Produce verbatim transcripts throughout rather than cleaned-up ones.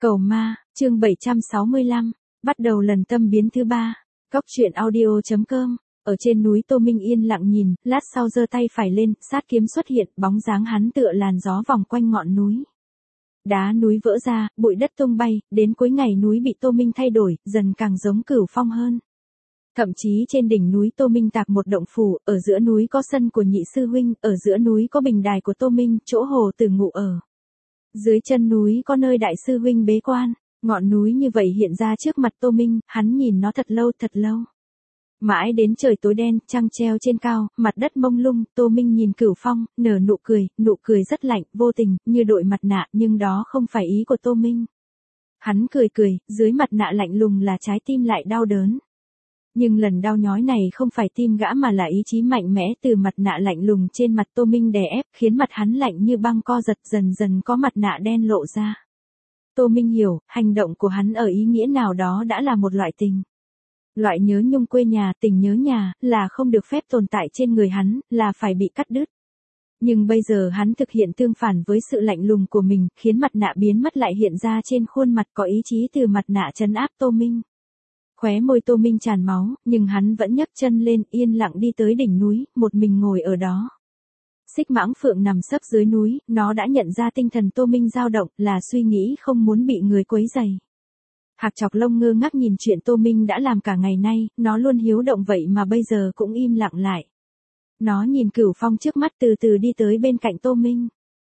Cầu ma, chương bảy trăm sáu mươi lăm, bắt đầu lần tâm biến thứ ba. Góc truyện audio chấm com. Ở trên núi Tô Minh yên lặng nhìn, lát sau giơ tay phải lên, sát kiếm xuất hiện, bóng dáng hắn tựa làn gió vòng quanh ngọn núi. Đá núi vỡ ra, bụi đất tung bay, đến cuối ngày núi bị Tô Minh thay đổi, dần càng giống Cửu Phong hơn. Thậm chí trên đỉnh núi Tô Minh tạc một động phủ, ở giữa núi có sân của nhị sư huynh, ở giữa núi có bình đài của Tô Minh, chỗ Hồ Tử ngụ ở. Dưới chân núi có nơi đại sư huynh bế quan, ngọn núi như vậy hiện ra trước mặt Tô Minh, hắn nhìn nó thật lâu thật lâu. Mãi đến trời tối đen, trăng treo trên cao, mặt đất mông lung, Tô Minh nhìn Cửu Phong, nở nụ cười, nụ cười rất lạnh, vô tình, như đội mặt nạ, nhưng đó không phải ý của Tô Minh. Hắn cười cười, dưới mặt nạ lạnh lùng là trái tim lại đau đớn. Nhưng lần đau nhói này không phải tim gã mà là ý chí mạnh mẽ từ mặt nạ lạnh lùng trên mặt Tô Minh đè ép, khiến mặt hắn lạnh như băng co giật, dần dần có mặt nạ đen lộ ra. Tô Minh hiểu, hành động của hắn ở ý nghĩa nào đó đã là một loại tình. Loại nhớ nhung quê nhà, tình nhớ nhà, là không được phép tồn tại trên người hắn, là phải bị cắt đứt. Nhưng bây giờ hắn thực hiện tương phản với sự lạnh lùng của mình, khiến mặt nạ biến mất lại hiện ra trên khuôn mặt có ý chí từ mặt nạ trấn áp Tô Minh. Khóe môi Tô Minh tràn máu, nhưng hắn vẫn nhấc chân lên, yên lặng đi tới đỉnh núi, một mình ngồi ở đó. Xích mãng phượng nằm sấp dưới núi, nó đã nhận ra tinh thần Tô Minh dao động, là suy nghĩ không muốn bị người quấy rầy. Hạc Chọc Lông ngơ ngác nhìn chuyện Tô Minh đã làm cả ngày nay, nó luôn hiếu động vậy mà bây giờ cũng im lặng lại. Nó nhìn Cửu Phong trước mắt từ từ đi tới bên cạnh Tô Minh.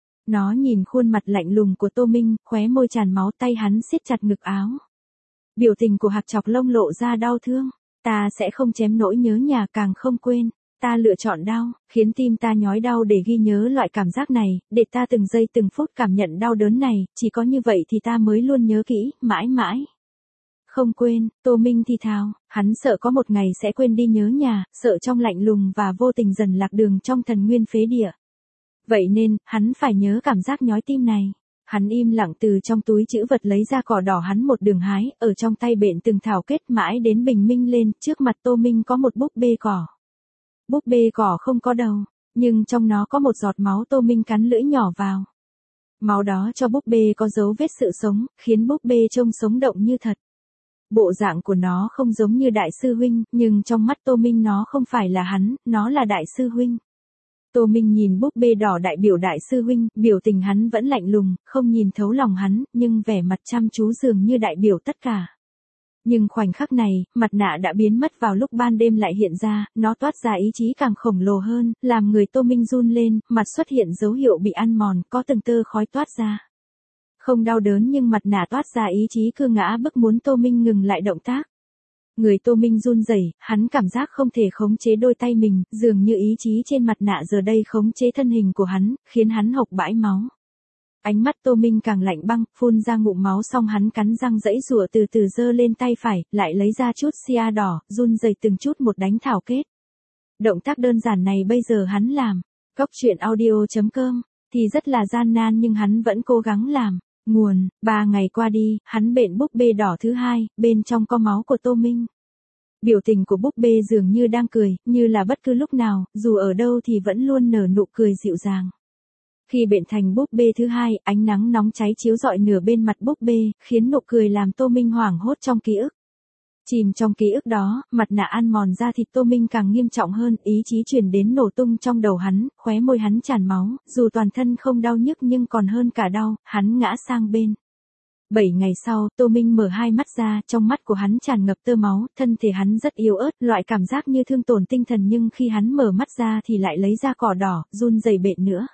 Nó nhìn khuôn mặt lạnh lùng của Tô Minh, khóe môi tràn máu, tay hắn siết chặt ngực áo. Biểu tình của Hạc Chọc Lông lộ ra đau thương. Ta sẽ không chém nỗi nhớ nhà, càng không quên. Ta lựa chọn đau, khiến tim ta nhói đau để ghi nhớ loại cảm giác này, để ta từng giây từng phút cảm nhận đau đớn này, chỉ có như vậy thì ta mới luôn nhớ kỹ, mãi mãi. Không quên, Tô Minh thì thào, hắn sợ có một ngày sẽ quên đi nhớ nhà, sợ trong lạnh lùng và vô tình dần lạc đường trong thần nguyên phế địa. Vậy nên, hắn phải nhớ cảm giác nhói tim này. Hắn im lặng từ trong túi trữ vật lấy ra cỏ đỏ hắn một đường hái, ở trong tay bện từng thảo kết mãi đến bình minh lên, trước mặt Tô Minh có một búp bê cỏ. Búp bê cỏ không có đầu, nhưng trong nó có một giọt máu. Tô Minh cắn lưỡi nhỏ vào. Máu đó cho búp bê có dấu vết sự sống, khiến búp bê trông sống động như thật. Bộ dạng của nó không giống như đại sư huynh, nhưng trong mắt Tô Minh nó không phải là hắn, nó là đại sư huynh. Tô Minh nhìn búp bê đỏ đại biểu đại sư huynh, biểu tình hắn vẫn lạnh lùng, không nhìn thấu lòng hắn, nhưng vẻ mặt chăm chú dường như đại biểu tất cả. Nhưng khoảnh khắc này, mặt nạ đã biến mất vào lúc ban đêm lại hiện ra, nó toát ra ý chí càng khổng lồ hơn, làm người Tô Minh run lên, mặt xuất hiện dấu hiệu bị ăn mòn, có từng tơ khói toát ra. Không đau đớn nhưng mặt nạ toát ra ý chí cưa ngã bức muốn Tô Minh ngừng lại động tác. Người Tô Minh run rẩy, hắn cảm giác không thể khống chế đôi tay mình, dường như ý chí trên mặt nạ giờ đây khống chế thân hình của hắn, khiến hắn hộc bãi máu. Ánh mắt Tô Minh càng lạnh băng, phun ra ngụm máu xong hắn cắn răng giãy giụa từ từ giơ lên tay phải, lại lấy ra chút xia đỏ, run rẩy từng chút một đánh thảo kết. Động tác đơn giản này bây giờ hắn làm, góc truyện audio chấm com, thì rất là gian nan nhưng hắn vẫn cố gắng làm. Nguồn, ba ngày qua đi, hắn bện búp bê đỏ thứ hai, bên trong có máu của Tô Minh. Biểu tình của búp bê dường như đang cười, như là bất cứ lúc nào, dù ở đâu thì vẫn luôn nở nụ cười dịu dàng. Khi bện thành búp bê thứ hai, ánh nắng nóng cháy chiếu rọi nửa bên mặt búp bê, khiến nụ cười làm Tô Minh hoảng hốt trong ký ức. Chìm trong ký ức đó, mặt nạ ăn mòn da thịt Tô Minh càng nghiêm trọng hơn, ý chí truyền đến nổ tung trong đầu hắn, khóe môi hắn tràn máu, dù toàn thân không đau nhức nhưng còn hơn cả đau, hắn ngã sang bên. Bảy ngày sau, Tô Minh mở hai mắt ra, trong mắt của hắn tràn ngập tơ máu, thân thể hắn rất yếu ớt, loại cảm giác như thương tổn tinh thần nhưng khi hắn mở mắt ra thì lại lấy ra cỏ đỏ, run rẩy bện nữa.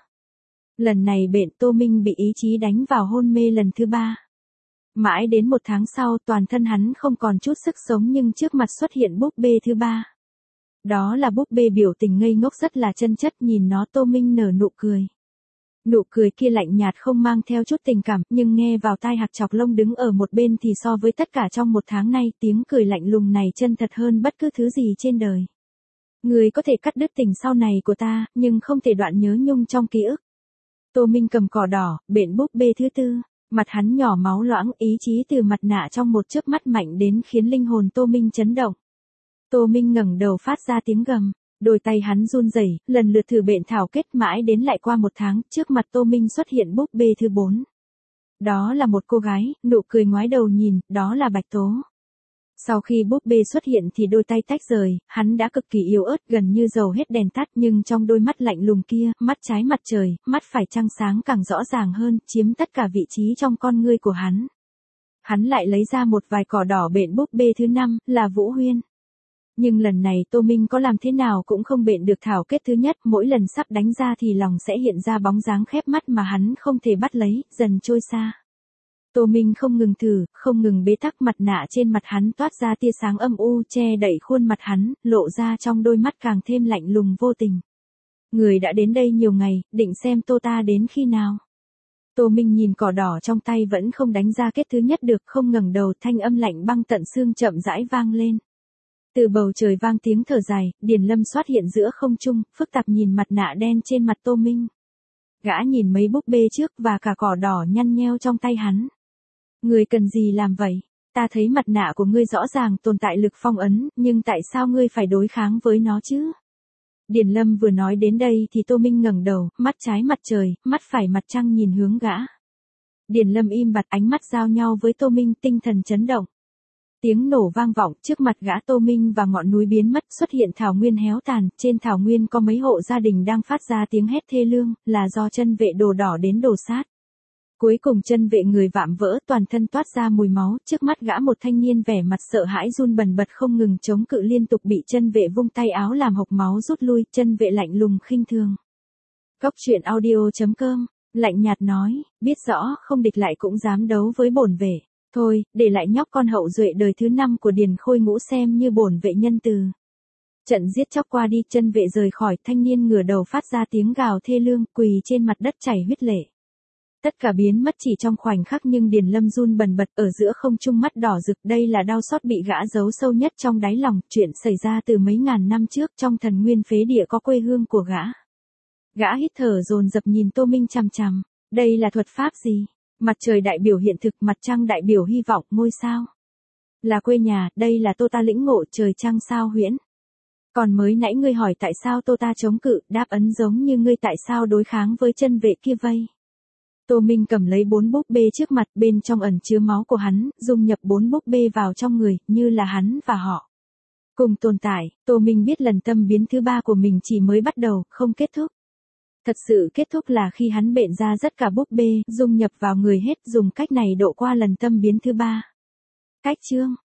Lần này bện Tô Minh bị ý chí đánh vào hôn mê lần thứ ba. Mãi đến một tháng sau, toàn thân hắn không còn chút sức sống nhưng trước mặt xuất hiện búp bê thứ ba. Đó là búp bê biểu tình ngây ngốc rất là chân chất, nhìn nó Tô Minh nở nụ cười. Nụ cười kia lạnh nhạt không mang theo chút tình cảm, nhưng nghe vào tai Hạc Chọc Lông đứng ở một bên thì so với tất cả trong một tháng nay, tiếng cười lạnh lùng này chân thật hơn bất cứ thứ gì trên đời. Người có thể cắt đứt tình sau này của ta, nhưng không thể đoạn nhớ nhung trong ký ức. Tô Minh cầm cỏ đỏ, bện búp bê thứ tư. Mặt hắn nhỏ máu loãng, ý chí từ mặt nạ trong một chớp mắt mạnh đến khiến linh hồn Tô Minh chấn động. Tô Minh ngẩng đầu phát ra tiếng gầm, đôi tay hắn run rẩy, lần lượt thử bện thảo kết mãi đến lại qua một tháng, trước mặt Tô Minh xuất hiện búp bê thứ bốn. Đó là một cô gái, nụ cười ngoái đầu nhìn, đó là Bạch Tố. Sau khi búp bê xuất hiện thì đôi tay tách rời, hắn đã cực kỳ yếu ớt gần như dầu hết đèn tắt nhưng trong đôi mắt lạnh lùng kia, mắt trái mặt trời, mắt phải trăng sáng càng rõ ràng hơn, chiếm tất cả vị trí trong con ngươi của hắn. Hắn lại lấy ra một vài cỏ đỏ bện búp bê thứ năm, là Vũ Huyên. Nhưng lần này Tô Minh có làm thế nào cũng không bện được thảo kết thứ nhất, mỗi lần sắp đánh ra thì lòng sẽ hiện ra bóng dáng khép mắt mà hắn không thể bắt lấy, dần trôi xa. Tô Minh không ngừng thử, không ngừng bế tắc, mặt nạ trên mặt hắn toát ra tia sáng âm u che đậy khuôn mặt hắn, lộ ra trong đôi mắt càng thêm lạnh lùng vô tình. Người đã đến đây nhiều ngày, định xem Tô ta đến khi nào. Tô Minh nhìn cỏ đỏ trong tay vẫn không đánh ra kết thứ nhất được, không ngẩng đầu, thanh âm lạnh băng tận xương chậm rãi vang lên. Từ bầu trời vang tiếng thở dài, Điền Lâm xuất hiện giữa không trung, phức tạp nhìn mặt nạ đen trên mặt Tô Minh. Gã nhìn mấy búp bê trước và cả cỏ đỏ nhăn nheo trong tay hắn. Ngươi cần gì làm vậy? Ta thấy mặt nạ của ngươi rõ ràng tồn tại lực phong ấn, nhưng tại sao ngươi phải đối kháng với nó chứ? Điền Lâm vừa nói đến đây thì Tô Minh ngẩng đầu, mắt trái mặt trời, mắt phải mặt trăng nhìn hướng gã. Điền Lâm im bặt, ánh mắt giao nhau với Tô Minh, tinh thần chấn động. Tiếng nổ vang vọng, trước mặt gã Tô Minh và ngọn núi biến mất, xuất hiện thảo nguyên héo tàn, trên thảo nguyên có mấy hộ gia đình đang phát ra tiếng hét thê lương, là do chân vệ đồ đỏ đến đổ sát. Cuối cùng chân vệ người vạm vỡ, toàn thân toát ra mùi máu, trước mắt gã một thanh niên vẻ mặt sợ hãi run bần bật không ngừng chống cự, liên tục bị chân vệ vung tay áo làm hộc máu rút lui, chân vệ lạnh lùng khinh thường. Cốc truyện audio chấm com, lạnh nhạt nói, biết rõ không địch lại cũng dám đấu với bổn vệ. Thôi, để lại nhóc con hậu duệ đời thứ năm của Điền Khôi Ngũ xem như bổn vệ nhân từ. Trận giết chóc qua đi, chân vệ rời khỏi, thanh niên ngửa đầu phát ra tiếng gào thê lương, quỳ trên mặt đất chảy huyết lệ. Tất cả biến mất chỉ trong khoảnh khắc nhưng Điền Lâm run bần bật ở giữa không trung, mắt đỏ rực, đây là đau xót bị gã giấu sâu nhất trong đáy lòng, chuyện xảy ra từ mấy ngàn năm trước trong thần nguyên phế địa có quê hương của gã. Gã hít thở dồn dập nhìn Tô Minh chằm chằm, đây là thuật pháp gì? Mặt trời đại biểu hiện thực, mặt trăng đại biểu hy vọng, ngôi sao là quê nhà, đây là Tô ta lĩnh ngộ trời trăng sao huyễn. Còn mới nãy ngươi hỏi tại sao Tô ta chống cự, đáp ấn giống như ngươi tại sao đối kháng với chân vệ kia vây. Tô Minh cầm lấy bốn búp bê trước mặt, bên trong ẩn chứa máu của hắn, dung nhập bốn búp bê vào trong người, như là hắn và họ cùng tồn tại. Tô Minh biết lần tâm biến thứ ba của mình chỉ mới bắt đầu, không kết thúc. Thật sự kết thúc là khi hắn bện ra tất cả búp bê, dung nhập vào người hết, dùng cách này độ qua lần tâm biến thứ ba. Cách chương